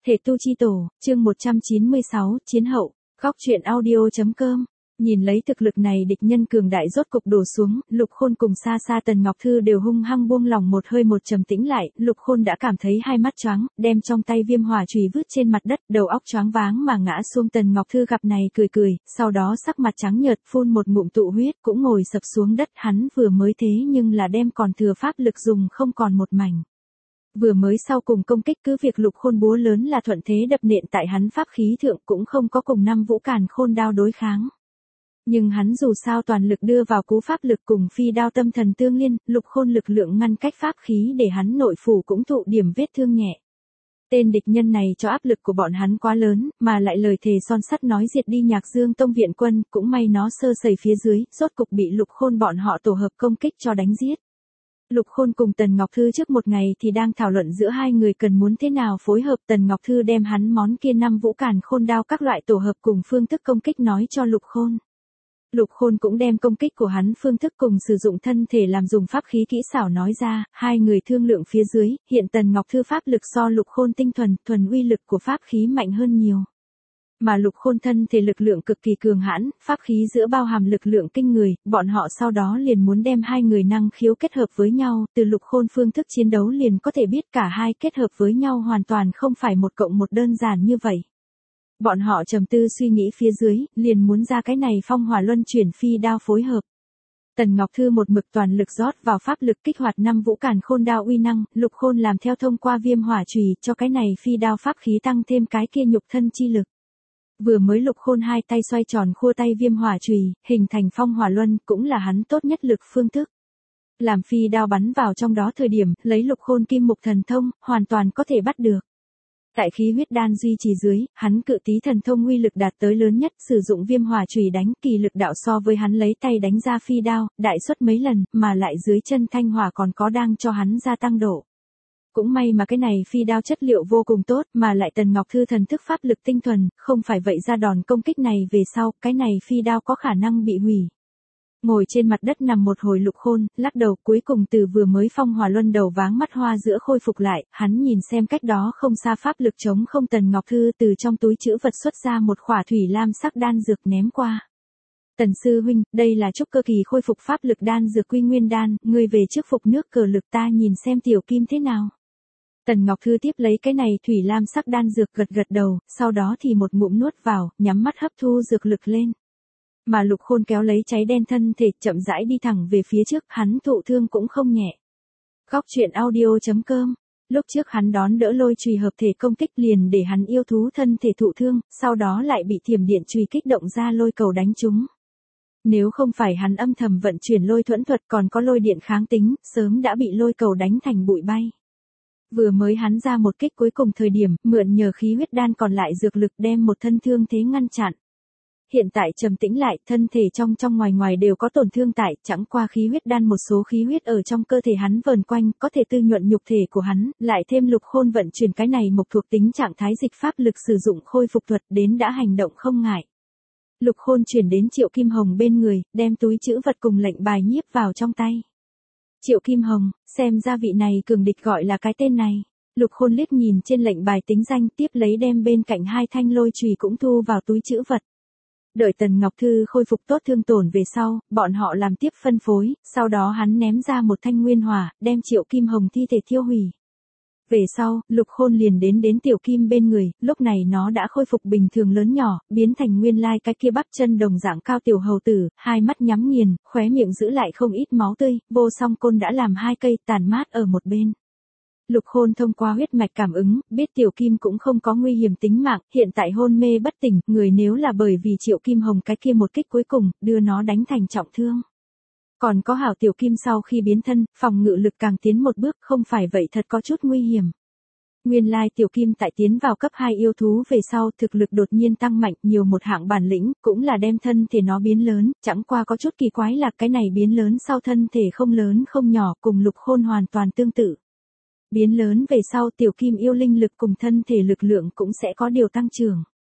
Thể tu chi tổ, chương 196, chiến hậu, góc truyện audio.com. Nhìn lấy thực lực này địch nhân cường đại rốt cục đổ xuống, Lục Khôn cùng xa xa Tần Ngọc Thư đều hung hăng buông lòng một hơi một trầm tĩnh lại, Lục Khôn đã cảm thấy hai mắt choáng, đem trong tay viêm hỏa chùy vứt trên mặt đất, đầu óc choáng váng mà ngã xuống. Tần Ngọc Thư gặp này cười cười, sau đó sắc mặt trắng nhợt phun một ngụm tụ huyết cũng ngồi sập xuống đất. Hắn vừa mới thế nhưng là đem còn thừa pháp lực dùng không còn một mảnh. Vừa mới sau cùng công kích cứ việc Lục Khôn búa lớn là thuận thế đập nện tại hắn pháp khí thượng cũng không có cùng năm vũ càn khôn đao đối kháng. Nhưng hắn dù sao toàn lực đưa vào cú pháp lực cùng phi đao tâm thần tương liên, Lục Khôn lực lượng ngăn cách pháp khí để hắn nội phủ cũng thụ điểm vết thương nhẹ. Tên địch nhân này cho áp lực của bọn hắn quá lớn, mà lại lời thề son sắt nói diệt đi Nhạc Dương Tông viện quân, cũng may nó sơ sẩy phía dưới, rốt cục bị Lục Khôn bọn họ tổ hợp công kích cho đánh giết. Lục Khôn cùng Tần Ngọc Thư trước một ngày thì đang thảo luận giữa hai người cần muốn thế nào phối hợp. Tần Ngọc Thư đem hắn món kia năm vũ càn khôn đao các loại tổ hợp cùng phương thức công kích nói cho Lục Khôn. Lục Khôn cũng đem công kích của hắn phương thức cùng sử dụng thân thể làm dùng pháp khí kỹ xảo nói ra, hai người thương lượng phía dưới, hiện Tần Ngọc Thư pháp lực so Lục Khôn tinh thuần uy lực của pháp khí mạnh hơn nhiều. Mà Lục Khôn thân thể lực lượng cực kỳ cường hãn, pháp khí giữa bao hàm lực lượng kinh người, bọn họ sau đó liền muốn đem hai người năng khiếu kết hợp với nhau, từ Lục Khôn phương thức chiến đấu liền có thể biết cả hai kết hợp với nhau hoàn toàn không phải 1 + 1 đơn giản như vậy. Bọn họ trầm tư suy nghĩ phía dưới, liền muốn ra cái này phong hỏa luân chuyển phi đao phối hợp. Tần Ngọc Thư một mực toàn lực rót vào pháp lực kích hoạt năm vũ càn khôn đao uy năng, Lục Khôn làm theo thông qua viêm hỏa chùy cho cái này phi đao pháp khí tăng thêm cái kia nhục thân chi lực. Vừa mới Lục Khôn hai tay xoay tròn khua tay viêm hỏa chùy, hình thành phong hỏa luân, cũng là hắn tốt nhất lực phương thức. Làm phi đao bắn vào trong đó thời điểm, lấy Lục Khôn kim mục thần thông, hoàn toàn có thể bắt được. Tại khí huyết đan duy trì dưới, hắn cự tí thần thông uy lực đạt tới lớn nhất, sử dụng viêm hỏa chùy đánh kỳ lực đạo so với hắn lấy tay đánh ra phi đao, đại suất mấy lần, mà lại dưới chân thanh hỏa còn có đang cho hắn gia tăng độ. Cũng may mà cái này phi đao chất liệu vô cùng tốt, mà lại Tần Ngọc Thư thần thức pháp lực tinh thuần, không phải vậy ra đòn công kích này về sau, cái này phi đao có khả năng bị hủy. Ngồi trên mặt đất nằm một hồi Lục Khôn, lắc đầu, cuối cùng từ vừa mới phong hỏa luân đầu váng mắt hoa giữa khôi phục lại, hắn nhìn xem cách đó không xa pháp lực chống không. Tần Ngọc Thư từ trong túi trữ vật xuất ra một khỏa thủy lam sắc đan dược ném qua. Tần sư huynh, đây là trúc cơ kỳ khôi phục pháp lực đan dược Quy Nguyên đan, ngươi về trước phục nước cờ lực ta nhìn xem tiểu kim thế nào. Tần Ngọc Thư tiếp lấy cái này thủy lam sắc đan dược gật đầu, sau đó thì một ngụm nuốt vào, nhắm mắt hấp thu dược lực lên. Mà Lục Khôn kéo lấy cháy đen thân thể chậm rãi đi thẳng về phía trước, hắn thụ thương cũng không nhẹ. Góc truyện audio.com. Lúc trước hắn đón đỡ lôi chùy hợp thể công kích liền để hắn yêu thú thân thể thụ thương, sau đó lại bị thiểm điện chùy kích động ra lôi cầu đánh trúng. Nếu không phải hắn âm thầm vận chuyển lôi thuẫn thuật còn có lôi điện kháng tính, sớm đã bị lôi cầu đánh thành bụi bay. Vừa mới hắn ra một kích cuối cùng thời điểm, mượn nhờ khí huyết đan còn lại dược lực đem một thân thương thế ngăn chặn. Hiện tại trầm tĩnh lại, thân thể trong ngoài đều có tổn thương tại, chẳng qua khí huyết đan một số khí huyết ở trong cơ thể hắn vờn quanh, có thể tư nhuận nhục thể của hắn, lại thêm Lục Khôn vận chuyển cái này mộc thuộc tính trạng thái dịch pháp lực sử dụng khôi phục thuật đến đã hành động không ngại. Lục Khôn chuyển đến Triệu Kim Hồng bên người, đem túi trữ vật cùng lệnh bài nhiếp vào trong tay. Triệu Kim Hồng, xem ra vị này cường địch gọi là cái tên này. Lục Khôn liếc nhìn trên lệnh bài tính danh, tiếp lấy đem bên cạnh hai thanh lôi chùy cũng thu vào túi trữ vật. Đợi Tần Ngọc Thư khôi phục tốt thương tổn về sau, bọn họ làm tiếp phân phối, sau đó hắn ném ra một thanh nguyên hỏa, đem Triệu Kim Hồng thi thể thiêu hủy. Về sau, Lục Khôn liền đến tiểu kim bên người, lúc này nó đã khôi phục bình thường lớn nhỏ, biến thành nguyên lai cái kia bắp chân đồng dạng cao tiểu hầu tử, hai mắt nhắm nghiền, khóe miệng giữ lại không ít máu tươi, vô song côn đã làm 2 cây tàn mát ở một bên. Lục Khôn thông qua huyết mạch cảm ứng, biết tiểu kim cũng không có nguy hiểm tính mạng, hiện tại hôn mê bất tỉnh, người nếu là bởi vì Triệu Kim Hồng cái kia một kích cuối cùng, đưa nó đánh thành trọng thương. Còn có hảo tiểu kim sau khi biến thân, phòng ngự lực càng tiến một bước, không phải vậy thật có chút nguy hiểm. Nguyên lai tiểu kim tại tiến vào cấp 2 yêu thú về sau, thực lực đột nhiên tăng mạnh, nhiều một hạng bản lĩnh, cũng là đem thân thể nó biến lớn, chẳng qua có chút kỳ quái là cái này biến lớn sau thân thể không lớn không nhỏ, cùng Lục Khôn hoàn toàn tương tự. Biến lớn về sau tiểu kim yêu linh lực cùng thân thể lực lượng cũng sẽ có điều tăng trưởng.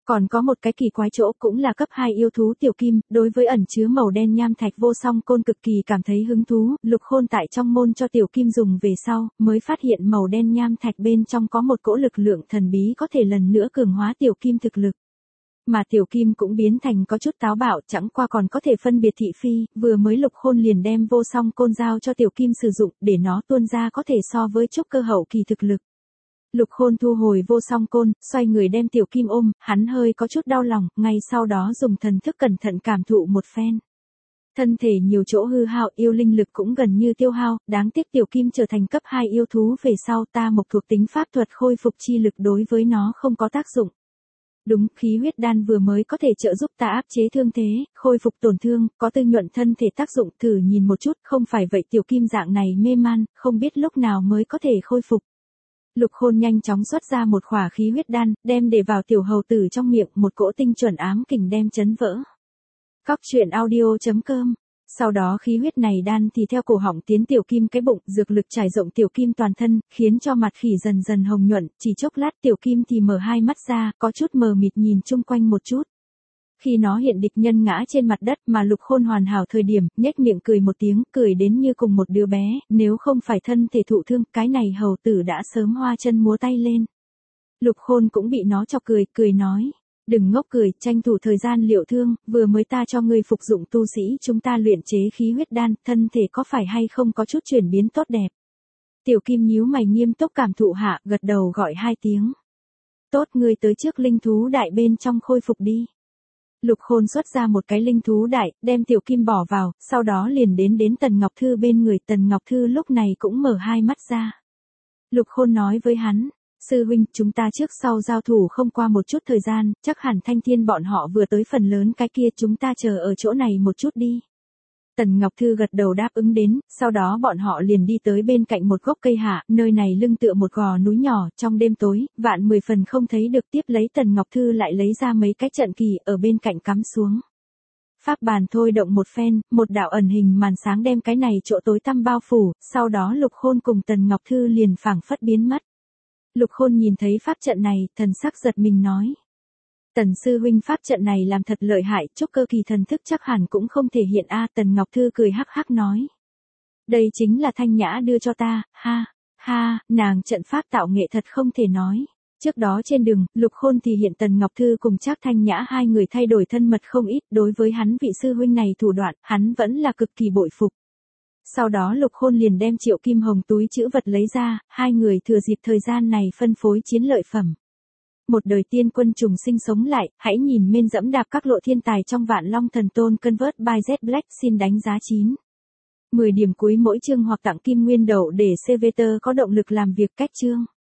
Còn có một cái kỳ quái chỗ cũng là cấp 2 yêu thú tiểu kim, đối với ẩn chứa màu đen nham thạch vô song côn cực kỳ cảm thấy hứng thú, Lục Khôn tại trong môn cho tiểu kim dùng về sau, mới phát hiện màu đen nham thạch bên trong có một cỗ lực lượng thần bí có thể lần nữa cường hóa tiểu kim thực lực. Mà tiểu kim cũng biến thành có chút táo bạo, chẳng qua còn có thể phân biệt thị phi, vừa mới Lục Khôn liền đem vô song côn giao cho tiểu kim sử dụng, để nó tuôn ra có thể so với trúc cơ hậu kỳ thực lực. Lục Khôn thu hồi vô song côn, xoay người đem tiểu kim ôm, hắn hơi có chút đau lòng, ngay sau đó dùng thần thức cẩn thận cảm thụ một phen. Thân thể nhiều chỗ hư hao, yêu linh lực cũng gần như tiêu hao, đáng tiếc tiểu kim trở thành cấp 2 yêu thú về sau ta mộc thuộc tính pháp thuật khôi phục chi lực đối với nó không có tác dụng. Đúng, khí huyết đan vừa mới có thể trợ giúp ta áp chế thương thế, khôi phục tổn thương, có tư nhuận thân thể tác dụng, thử nhìn một chút, không phải vậy tiểu kim dạng này mê man, không biết lúc nào mới có thể khôi phục. Lục Khôn nhanh chóng xuất ra một khỏa khí huyết đan, đem để vào tiểu hầu tử trong miệng, một cỗ tinh chuẩn ám kình đem chấn vỡ. Cóc truyện audio.com. Sau đó khí huyết này đan thì theo cổ họng tiến tiểu kim cái bụng, dược lực trải rộng tiểu kim toàn thân, khiến cho mặt khỉ dần dần hồng nhuận, chỉ chốc lát tiểu kim thì mở hai mắt ra, có chút mờ mịt nhìn chung quanh một chút. Khi nó hiện địch nhân ngã trên mặt đất mà Lục Khôn hoàn hảo thời điểm, nhếch miệng cười một tiếng, cười đến như cùng một đứa bé, nếu không phải thân thể thụ thương, cái này hầu tử đã sớm hoa chân múa tay lên. Lục Khôn cũng bị nó chọc cười, cười nói, đừng ngốc cười, tranh thủ thời gian liệu thương, vừa mới ta cho ngươi phục dụng tu sĩ chúng ta luyện chế khí huyết đan, thân thể có phải hay không có chút chuyển biến tốt đẹp. Tiểu kim nhíu mày nghiêm túc cảm thụ hạ, gật đầu gọi hai tiếng. Tốt, ngươi tới trước linh thú đại bên trong khôi phục đi. Lục Khôn xuất ra một cái linh thú đại, đem tiểu kim bỏ vào, sau đó liền đến Tần Ngọc Thư bên người. Tần Ngọc Thư lúc này cũng mở hai mắt ra. Lục Khôn nói với hắn, sư huynh, chúng ta trước sau giao thủ không qua một chút thời gian, chắc hẳn Thanh Thiên bọn họ vừa tới phần lớn cái kia, chúng ta chờ ở chỗ này một chút đi. Tần Ngọc Thư gật đầu đáp ứng đến, sau đó bọn họ liền đi tới bên cạnh một gốc cây hạ, nơi này lưng tựa một gò núi nhỏ, trong đêm tối, vạn 10 phần không thấy được, tiếp lấy Tần Ngọc Thư lại lấy ra mấy cái trận kỳ ở bên cạnh cắm xuống. Pháp bàn thôi động một phen, một đạo ẩn hình màn sáng đem cái này chỗ tối tăm bao phủ, sau đó Lục Khôn cùng Tần Ngọc Thư liền phảng phất biến mất. Lục Khôn nhìn thấy pháp trận này, thần sắc giật mình nói. Tần sư huynh pháp trận này làm thật lợi hại, trúc cơ kỳ thần thức chắc hẳn cũng không thể hiện a. Tần Ngọc Thư cười hắc hắc nói. Đây chính là Thanh Nhã đưa cho ta, ha, ha, nàng trận pháp tạo nghệ thật không thể nói. Trước đó trên đường, Lục Khôn thì hiện Tần Ngọc Thư cùng Trác Thanh Nhã hai người thay đổi thân mật không ít, đối với hắn vị sư huynh này thủ đoạn, hắn vẫn là cực kỳ bội phục. Sau đó Lục Khôn liền đem Triệu Kim Hồng túi trữ vật lấy ra, hai người thừa dịp thời gian này phân phối chiến lợi phẩm. Một đời tiên quân trùng sinh sống lại, hãy nhìn men dẫm đạp các lộ thiên tài trong Vạn Long Thần Tôn Convert by Z Black xin đánh giá 9. 10 điểm cuối mỗi chương hoặc tặng kim nguyên đậu để CVT có động lực làm việc cách chương.